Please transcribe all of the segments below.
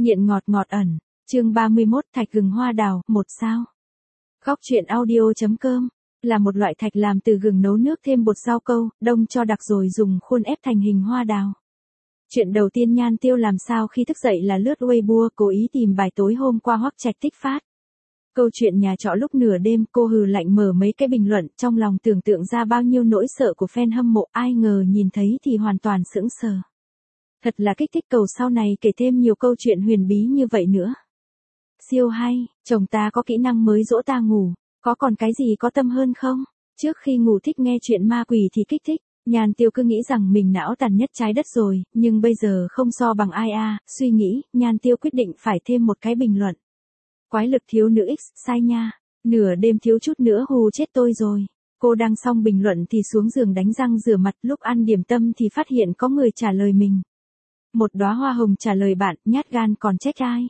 Nghiện ngọt ngọt ẩn, chương 31 thạch gừng hoa đào, 1 sao. Góc truyện audio.com là một loại thạch làm từ gừng nấu nước thêm bột rau câu, đông cho đặc rồi dùng khuôn ép thành hình hoa đào. Chuyện đầu tiên Nhan Tiêu làm sao khi thức dậy là lướt Weibo, cố ý tìm bài tối hôm qua Hoắc Trạch Tích phát. Câu chuyện nhà trọ lúc nửa đêm, cô hừ lạnh mở mấy cái bình luận, trong lòng tưởng tượng ra bao nhiêu nỗi sợ của fan hâm mộ, ai ngờ nhìn thấy thì hoàn toàn sững sờ. Thật là kích thích, cầu sau này kể thêm nhiều câu chuyện huyền bí như vậy nữa. Siêu hay, chồng ta có kỹ năng mới dỗ ta ngủ, có còn cái gì có tâm hơn không? Trước khi ngủ thích nghe chuyện ma quỷ thì kích thích. Nhan Tiêu cứ nghĩ rằng mình não tàn nhất trái đất rồi, nhưng bây giờ không so bằng ai à, suy nghĩ, Nhan Tiêu quyết định phải thêm một cái bình luận. Quái lực thiếu nữ X, sai nha, nửa đêm thiếu chút nữa hù chết tôi rồi. Cô đăng xong bình luận thì xuống giường đánh răng rửa mặt, lúc ăn điểm tâm thì phát hiện có người trả lời mình. Một đóa hoa hồng trả lời bạn, nhát gan còn trách ai.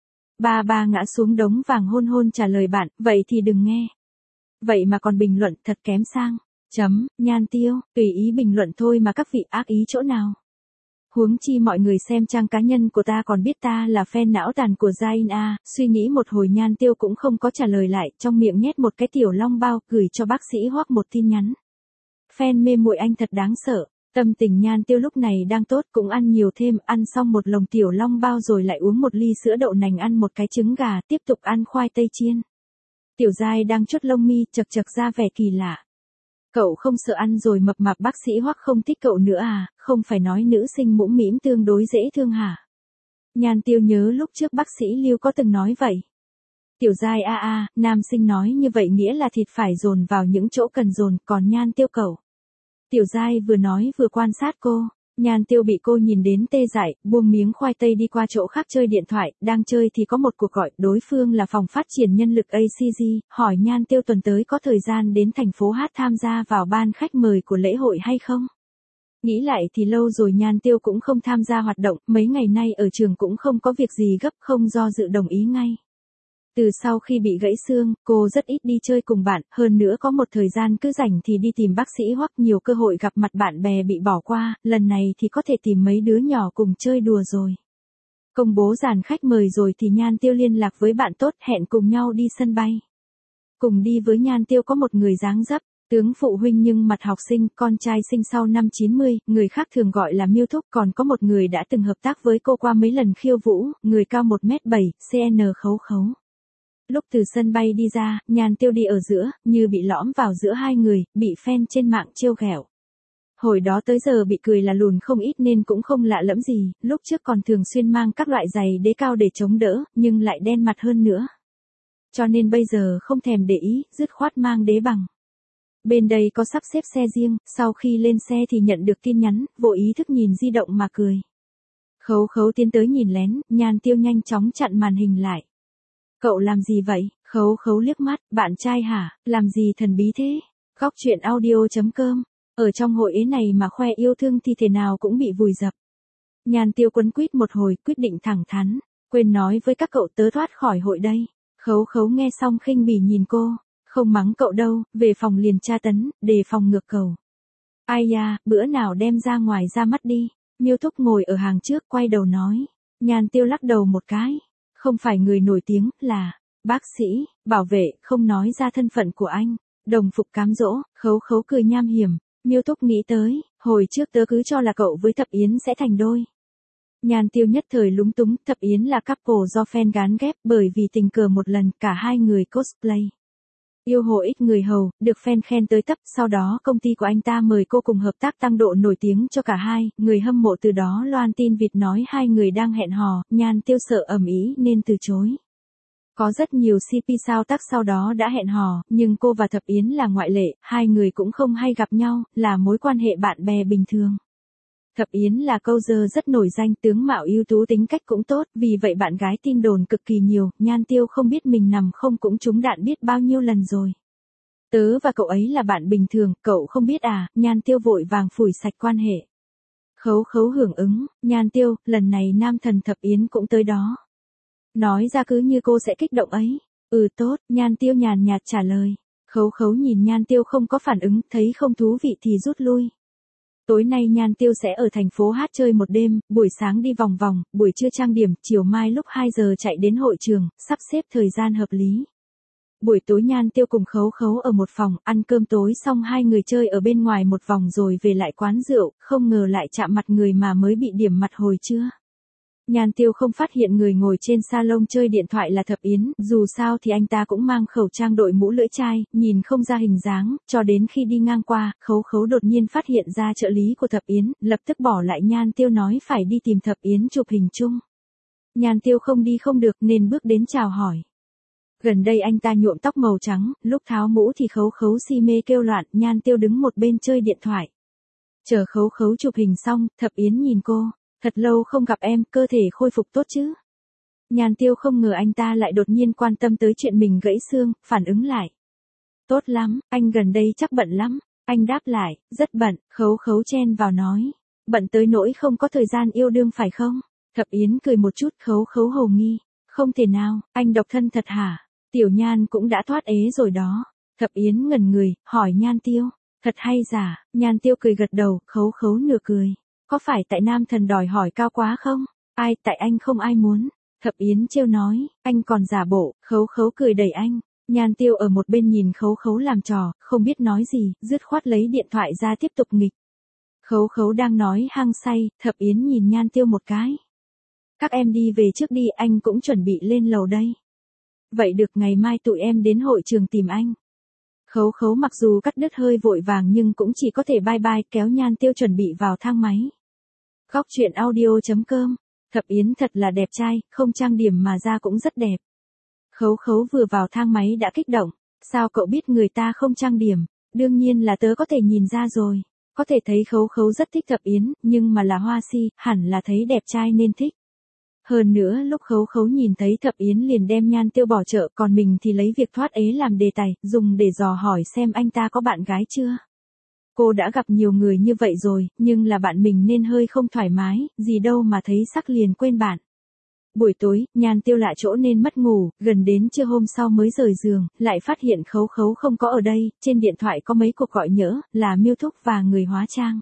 Ba ngã xuống đống vàng hôn hôn trả lời bạn, vậy thì đừng nghe. Vậy mà còn bình luận, thật kém sang. Nhan Tiêu, tùy ý bình luận thôi mà các vị ác ý chỗ nào. Huống chi mọi người xem trang cá nhân của ta còn biết ta là fan não tàn của Zayn A, suy nghĩ một hồi Nhan Tiêu cũng không có trả lời lại, trong miệng nhét một cái tiểu long bao, gửi cho bác sĩ Hoắc một tin nhắn. Fan mê muội anh thật đáng sợ. Tâm tình Nhan Tiêu lúc này đang tốt, cũng ăn nhiều thêm, ăn xong một lồng tiểu long bao rồi lại uống một ly sữa đậu nành, ăn một cái trứng gà, tiếp tục ăn khoai tây chiên. Tiểu Giai đang chốt lông mi, chật ra vẻ kỳ lạ. Cậu không sợ ăn rồi mập mạp bác sĩ Hoắc không thích cậu nữa à, không phải nói nữ sinh mũm mĩm tương đối dễ thương hả? Nhan Tiêu nhớ lúc trước bác sĩ Lưu có từng nói vậy. Tiểu Giai nam sinh nói như vậy nghĩa là thịt phải dồn vào những chỗ cần dồn, còn Nhan Tiêu cậu. Tiểu Giai vừa nói vừa quan sát cô, Nhan Tiêu bị cô nhìn đến tê dại, buông miếng khoai tây đi qua chỗ khác chơi điện thoại, đang chơi thì có một cuộc gọi, đối phương là phòng phát triển nhân lực ACG, hỏi Nhan Tiêu tuần tới có thời gian đến thành phố Hát tham gia vào ban khách mời của lễ hội hay không? Nghĩ lại thì lâu rồi Nhan Tiêu cũng không tham gia hoạt động, mấy ngày nay ở trường cũng không có việc gì gấp, không do dự đồng ý ngay. Từ sau khi bị gãy xương, cô rất ít đi chơi cùng bạn, hơn nữa có một thời gian cứ rảnh thì đi tìm bác sĩ Hoắc, nhiều cơ hội gặp mặt bạn bè bị bỏ qua, lần này thì có thể tìm mấy đứa nhỏ cùng chơi đùa rồi. Công bố dàn khách mời rồi thì Nhan Tiêu liên lạc với bạn tốt, hẹn cùng nhau đi sân bay. Cùng đi với Nhan Tiêu có một người dáng dấp, tướng phụ huynh nhưng mặt học sinh, con trai sinh sau năm 90, người khác thường gọi là Miêu Thúc, còn có một người đã từng hợp tác với cô qua mấy lần khiêu vũ, người cao 1m7, CN khấu khấu. Lúc từ sân bay đi ra, Nhan Tiêu đi ở giữa, như bị lõm vào giữa hai người, bị fan trên mạng trêu ghẹo. Hồi đó tới giờ bị cười là lùn không ít nên cũng không lạ lẫm gì, lúc trước còn thường xuyên mang các loại giày đế cao để chống đỡ, nhưng lại đen mặt hơn nữa. Cho nên bây giờ không thèm để ý, dứt khoát mang đế bằng. Bên đây có sắp xếp xe riêng, sau khi lên xe thì nhận được tin nhắn, vô ý thức nhìn di động mà cười. Khấu khấu tiến tới nhìn lén, Nhan Tiêu nhanh chóng chặn màn hình lại. Cậu làm gì vậy? Khấu khấu liếc mắt, bạn trai hả? Làm gì thần bí thế? Góc truyện audio.com ở trong hội ế này mà khoe yêu thương thì thế nào cũng bị vùi dập. Nhan Tiêu quấn quýt một hồi, quyết định thẳng thắn, quên nói với các cậu tớ thoát khỏi hội đây. Khấu khấu nghe xong khinh bỉ nhìn cô, không mắng cậu đâu, về phòng liền tra tấn, đề phòng ngược cầu. Ai da, bữa nào đem ra ngoài ra mắt đi. Miêu Thúc ngồi ở hàng trước quay đầu nói. Nhan Tiêu lắc đầu một cái. Không phải người nổi tiếng, là bác sĩ, bảo vệ, không nói ra thân phận của anh. Đồng phục cám dỗ, khấu khấu cười nham hiểm. Miêu Thúc nghĩ tới, hồi trước tớ cứ cho là cậu với Thập Yến sẽ thành đôi. Nhan Tiêu nhất thời lúng túng, Thập Yến là couple do fan gán ghép, bởi vì tình cờ một lần cả hai người cosplay. Yêu hồ ít người hầu, được fan khen tới tấp, sau đó công ty của anh ta mời cô cùng hợp tác tăng độ nổi tiếng cho cả hai, người hâm mộ từ đó loan tin vịt nói hai người đang hẹn hò, Nhan Tiêu sợ ầm ĩ nên từ chối. Có rất nhiều CP sao tác sau đó đã hẹn hò, nhưng cô và Thập Yến là ngoại lệ, hai người cũng không hay gặp nhau, là mối quan hệ bạn bè bình thường. Thập Yến là câu dơ rất nổi danh, tướng mạo ưu tú, tính cách cũng tốt, vì vậy bạn gái tin đồn cực kỳ nhiều, Nhan Tiêu không biết mình nằm không cũng trúng đạn biết bao nhiêu lần rồi. Tớ và cậu ấy là bạn bình thường, cậu không biết à? Nhan Tiêu vội vàng phủi sạch quan hệ. Khấu khấu hưởng ứng, Nhan Tiêu, lần này nam thần Thập Yến cũng tới đó. Nói ra cứ như cô sẽ kích động ấy. Tốt, Nhan Tiêu nhàn nhạt trả lời. Khấu khấu nhìn Nhan Tiêu không có phản ứng, thấy không thú vị thì rút lui. Tối nay Nhan Tiêu sẽ ở thành phố hát chơi một đêm, buổi sáng đi vòng vòng, buổi trưa trang điểm, chiều mai lúc 2 giờ chạy đến hội trường, sắp xếp thời gian hợp lý. Buổi tối Nhan Tiêu cùng Khấu Khấu ở một phòng, ăn cơm tối xong hai người chơi ở bên ngoài một vòng rồi về lại quán rượu, không ngờ lại chạm mặt người mà mới bị điểm mặt hồi trưa. Nhan Tiêu không phát hiện người ngồi trên salon chơi điện thoại là Thập Yến, dù sao thì anh ta cũng mang khẩu trang đội mũ lưỡi chai, nhìn không ra hình dáng, cho đến khi đi ngang qua, Khấu Khấu đột nhiên phát hiện ra trợ lý của Thập Yến, lập tức bỏ lại Nhan Tiêu nói phải đi tìm Thập Yến chụp hình chung. Nhan Tiêu không đi không được nên bước đến chào hỏi. Gần đây anh ta nhuộm tóc màu trắng, lúc tháo mũ thì Khấu Khấu si mê kêu loạn, Nhan Tiêu đứng một bên chơi điện thoại. Chờ Khấu Khấu chụp hình xong, Thập Yến nhìn cô. Thật lâu không gặp em, cơ thể khôi phục tốt chứ? Nhan Tiêu không ngờ anh ta lại đột nhiên quan tâm tới chuyện mình gãy xương, phản ứng lại. Tốt lắm, anh gần đây chắc bận lắm. Anh đáp lại, rất bận, Khấu Khấu chen vào nói. Bận tới nỗi không có thời gian yêu đương phải không? Thập Yến cười một chút, Khấu Khấu hồ nghi. Không thể nào, anh độc thân thật hả? Tiểu Nhan cũng đã thoát ế rồi đó. Thập Yến ngẩn người, hỏi Nhan Tiêu. Thật hay giả? Nhan Tiêu cười gật đầu, Khấu Khấu nửa cười. Có phải tại nam thần đòi hỏi cao quá không? Ai, tại anh không ai muốn. Thập Yến trêu nói, anh còn giả bộ, Khấu Khấu cười đẩy anh. Nhan Tiêu ở một bên nhìn Khấu Khấu làm trò, không biết nói gì, dứt khoát lấy điện thoại ra tiếp tục nghịch. Khấu Khấu đang nói hăng say, Thập Yến nhìn Nhan Tiêu một cái. Các em đi về trước đi, anh cũng chuẩn bị lên lầu đây. Vậy được, ngày mai tụi em đến hội trường tìm anh. Khấu Khấu mặc dù cắt đứt hơi vội vàng nhưng cũng chỉ có thể bye bye, kéo Nhan Tiêu chuẩn bị vào thang máy. Góc truyện audio.com. Thập Yến thật là đẹp trai, không trang điểm mà da cũng rất đẹp. Khấu Khấu vừa vào thang máy đã kích động. Sao cậu biết người ta không trang điểm? Đương nhiên là tớ có thể nhìn ra rồi. Có thể thấy Khấu Khấu rất thích Thập Yến, nhưng mà là hoa si, hẳn là thấy đẹp trai nên thích. Hơn nữa lúc Khấu Khấu nhìn thấy Thập Yến liền đem Nhan Tiêu bỏ chợ, còn mình thì lấy việc thoát ế làm đề tài, dùng để dò hỏi xem anh ta có bạn gái chưa. Cô đã gặp nhiều người như vậy rồi, nhưng là bạn mình nên hơi không thoải mái, gì đâu mà thấy sắc liền quên bạn. Buổi tối, Nhan Tiêu lạ chỗ nên mất ngủ, gần đến trưa hôm sau mới rời giường, lại phát hiện Khấu Khấu không có ở đây, trên điện thoại có mấy cuộc gọi nhỡ, là Miêu Thúc và người hóa trang.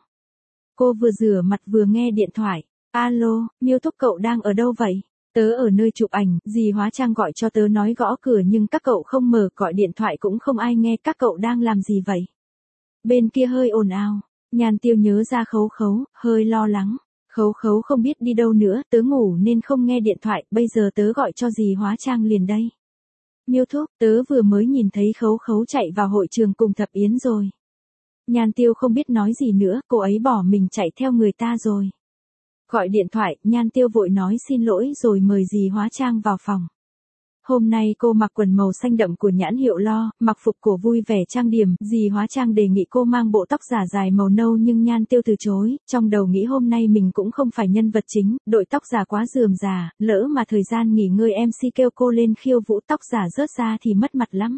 Cô vừa rửa mặt vừa nghe điện thoại. Alo, Miêu Thúc cậu đang ở đâu vậy? Tớ ở nơi chụp ảnh, dì hóa trang gọi cho tớ nói gõ cửa nhưng các cậu không mở, gọi điện thoại cũng không ai nghe, các cậu đang làm gì vậy? Bên kia hơi ồn ào. Nhan Tiêu nhớ ra Khấu Khấu, hơi lo lắng. Khấu Khấu không biết đi đâu nữa, tớ ngủ nên không nghe điện thoại, bây giờ tớ gọi cho dì hóa trang liền đây. Miêu Thúc, tớ vừa mới nhìn thấy Khấu Khấu chạy vào hội trường cùng Thập Yến rồi. Nhan Tiêu không biết nói gì nữa, cô ấy bỏ mình chạy theo người ta rồi. Gọi điện thoại, Nhan Tiêu vội nói xin lỗi rồi mời dì hóa trang vào phòng. Hôm nay cô mặc quần màu xanh đậm của nhãn hiệu Lo, mặc phục cổ vui vẻ trang điểm, dì hóa trang đề nghị cô mang bộ tóc giả dài màu nâu nhưng Nhan Tiêu từ chối, trong đầu nghĩ hôm nay mình cũng không phải nhân vật chính, đội tóc giả quá rườm rà, lỡ mà thời gian nghỉ ngơi MC kêu cô lên khiêu vũ tóc giả rớt ra thì mất mặt lắm.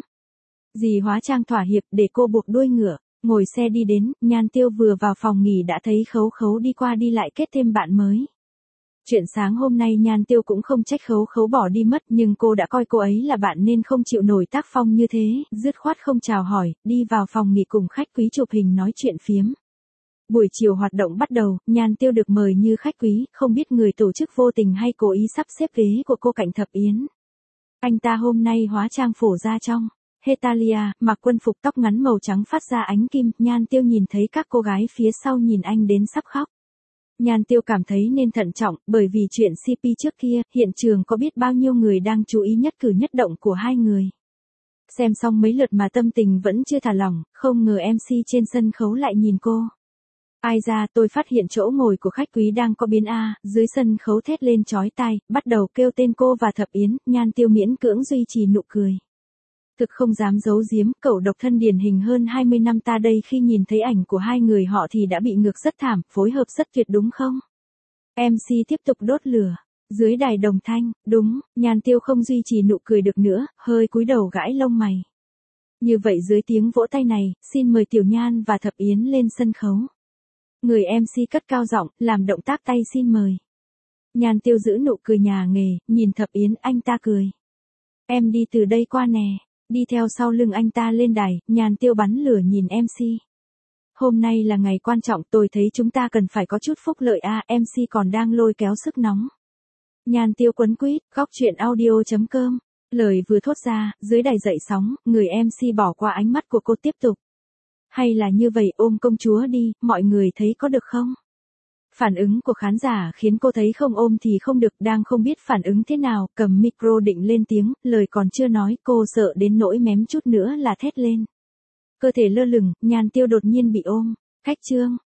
Dì hóa trang thỏa hiệp để cô buộc đuôi ngựa, ngồi xe đi đến, Nhan Tiêu vừa vào phòng nghỉ đã thấy Khấu Khấu đi qua đi lại kết thêm bạn mới. Chuyện sáng hôm nay Nhan Tiêu cũng không trách Khấu Khấu bỏ đi mất nhưng cô đã coi cô ấy là bạn nên không chịu nổi tác phong như thế, dứt khoát không chào hỏi, đi vào phòng nghỉ cùng khách quý chụp hình nói chuyện phiếm. Buổi chiều hoạt động bắt đầu, Nhan Tiêu được mời như khách quý, không biết người tổ chức vô tình hay cố ý sắp xếp ghế của cô cạnh Thập Yến. Anh ta hôm nay hóa trang phổ ra trong Hetalia, mặc quân phục tóc ngắn màu trắng phát ra ánh kim, Nhan Tiêu nhìn thấy các cô gái phía sau nhìn anh đến sắp khóc. Nhan Tiêu cảm thấy nên thận trọng, bởi vì chuyện CP trước kia, hiện trường có biết bao nhiêu người đang chú ý nhất cử nhất động của hai người. Xem xong mấy lượt mà tâm tình vẫn chưa thả lỏng, không ngờ MC trên sân khấu lại nhìn cô. Ai ra, tôi phát hiện chỗ ngồi của khách quý đang có biến A, dưới sân khấu thét lên chói tai, bắt đầu kêu tên cô và Thập Yến, Nhan Tiêu miễn cưỡng duy trì nụ cười. Thực không dám giấu giếm, cậu độc thân điển hình hơn 20 năm ta đây khi nhìn thấy ảnh của hai người họ thì đã bị ngược rất thảm, phối hợp rất tuyệt đúng không? MC tiếp tục đốt lửa. Dưới đài đồng thanh, đúng, Nhan Tiêu không duy trì nụ cười được nữa, hơi cúi đầu gãi lông mày. Như vậy dưới tiếng vỗ tay này, xin mời Tiểu Nhan và Thập Yến lên sân khấu. Người MC cất cao giọng, làm động tác tay xin mời. Nhan Tiêu giữ nụ cười nhà nghề, nhìn Thập Yến, anh ta cười. Em đi từ đây qua nè. Đi theo sau lưng anh ta lên đài, Nhan Tiêu bắn lửa nhìn MC. Hôm nay là ngày quan trọng, tôi thấy chúng ta cần phải có chút phúc lợi a, MC còn đang lôi kéo sức nóng. Nhan Tiêu quấn quýt, góc chuyện audio.com. Lời vừa thốt ra, dưới đài dậy sóng, người MC bỏ qua ánh mắt của cô tiếp tục. Hay là như vậy, ôm công chúa đi, mọi người thấy có được không? Phản ứng của khán giả khiến cô thấy không ôm thì không được, đang không biết phản ứng thế nào, cầm micro định lên tiếng, lời còn chưa nói, cô sợ đến nỗi mém chút nữa là thét lên. Cơ thể lơ lửng, Nhan Tiêu đột nhiên bị ôm. Khách trương,